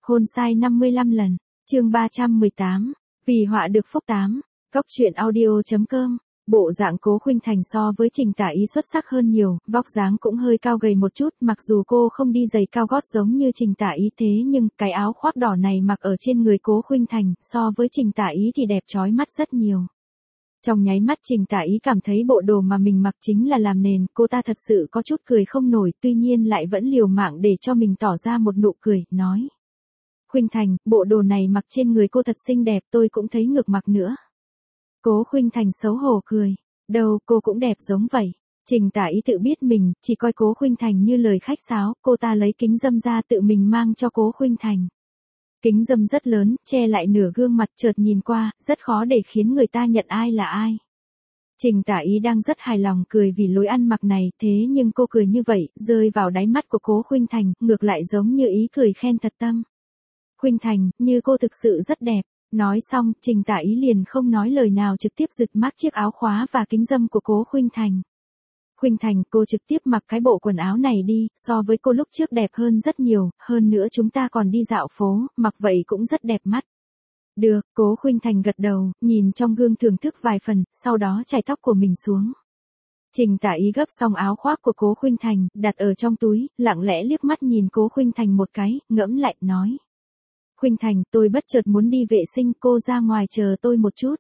Hôn sai 55 lần. Chương 318. Vì họa được phúc 8. Góc truyện audio.com. Bộ dạng Cố Khuynh Thành so với Trình Tả Ý xuất sắc hơn nhiều, vóc dáng cũng hơi cao gầy một chút, mặc dù cô không đi giày cao gót giống như Trình Tả Ý thế nhưng cái áo khoác đỏ này mặc ở trên người Cố Khuynh Thành so với Trình Tả Ý thì đẹp chói mắt rất nhiều. Trong nháy mắt Trình Tả Ý cảm thấy bộ đồ mà mình mặc chính là làm nền, cô ta thật sự có chút cười không nổi, tuy nhiên lại vẫn liều mạng để cho mình tỏ ra một nụ cười, nói. Khuynh Thành, bộ đồ này mặc trên người cô thật xinh đẹp, tôi cũng thấy ngược mặc nữa. Cố Khuynh Thành xấu hổ cười. Đâu, cô cũng đẹp giống vậy. Trình Tả Ý tự biết mình, chỉ coi Cố Khuynh Thành như lời khách sáo, cô ta lấy kính râm ra tự mình mang cho Cố Khuynh Thành. Kính râm rất lớn, che lại nửa gương mặt, chợt nhìn qua, rất khó để khiến người ta nhận ai là ai. Trình Tả Ý đang rất hài lòng cười vì lối ăn mặc này, thế nhưng cô cười như vậy, rơi vào đáy mắt của Cố Khuynh Thành, ngược lại giống như ý cười khen thật tâm. Khuynh Thành, như cô thực sự rất đẹp. Nói xong, Trình Tả Ý liền không nói lời nào trực tiếp giật mát chiếc áo khóa và kính râm của Cố Khuynh Thành. Khuynh Thành, cô trực tiếp mặc cái bộ quần áo này đi, so với cô lúc trước đẹp hơn rất nhiều, hơn nữa chúng ta còn đi dạo phố, mặc vậy cũng rất đẹp mắt. Được, Cố Khuynh Thành gật đầu, nhìn trong gương thưởng thức vài phần, sau đó chải tóc của mình xuống. Trình Tả Ý gấp xong áo khoác của Cố Khuynh Thành, đặt ở trong túi, lặng lẽ liếc mắt nhìn Cố Khuynh Thành một cái, ngẫm lại, nói. Khuynh Thành, tôi bất chợt muốn đi vệ sinh, cô ra ngoài chờ tôi một chút.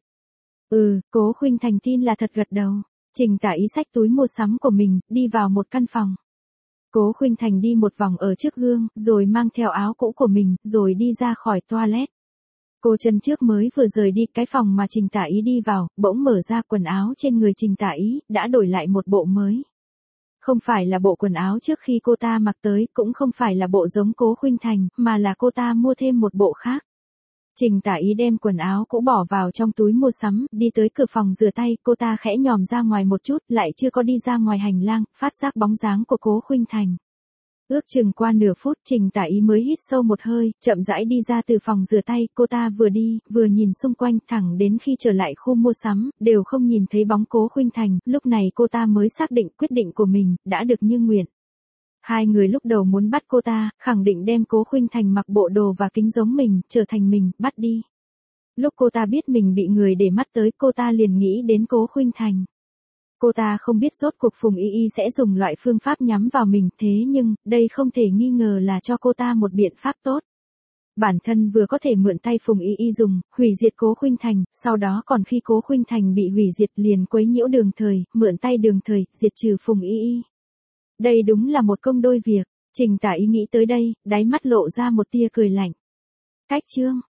Cố Khuynh Thành tin là thật gật đầu. Trình Tả Ý xách túi mua sắm của mình, đi vào một căn phòng. Cố Khuynh Thành đi một vòng ở trước gương, rồi mang theo áo cũ của mình, rồi đi ra khỏi toilet. Cô chân trước mới vừa rời đi cái phòng mà Trình Tả Ý đi vào, bỗng mở ra quần áo trên người Trình Tả Ý, đã đổi lại một bộ mới. Không phải là bộ quần áo trước khi cô ta mặc tới, cũng không phải là bộ giống Cố Khuynh Thành, mà là cô ta mua thêm một bộ khác. Trình Tả Ý đem quần áo cũ bỏ vào trong túi mua sắm, đi tới cửa phòng rửa tay, cô ta khẽ nhòm ra ngoài một chút, lại chưa có đi ra ngoài hành lang, phát giác bóng dáng của Cố Khuynh Thành. Ước chừng qua nửa phút, Trình Tả Ý mới hít sâu một hơi, chậm rãi đi ra từ phòng rửa tay, cô ta vừa đi, vừa nhìn xung quanh, thẳng đến khi trở lại khu mua sắm, đều không nhìn thấy bóng Cố Khuynh Thành, lúc này cô ta mới xác định quyết định của mình, đã được như nguyện. Hai người lúc đầu muốn bắt cô ta, khẳng định đem Cố Khuynh Thành mặc bộ đồ và kính giống mình, trở thành mình, bắt đi. Lúc cô ta biết mình bị người để mắt tới, cô ta liền nghĩ đến Cố Khuynh Thành. Cô ta không biết rốt cuộc Phùng Y Y sẽ dùng loại phương pháp nhắm vào mình, thế nhưng, đây không thể nghi ngờ là cho cô ta một biện pháp tốt. Bản thân vừa có thể mượn tay Phùng Y Y dùng, hủy diệt Cố Khuynh Thành, sau đó còn khi Cố Khuynh Thành bị hủy diệt liền quấy nhiễu Đường Thời, mượn tay Đường Thời, diệt trừ Phùng Y Y. Đây đúng là một công đôi việc. Trình Tả Ý nghĩ tới đây, đáy mắt lộ ra một tia cười lạnh. Cách chương.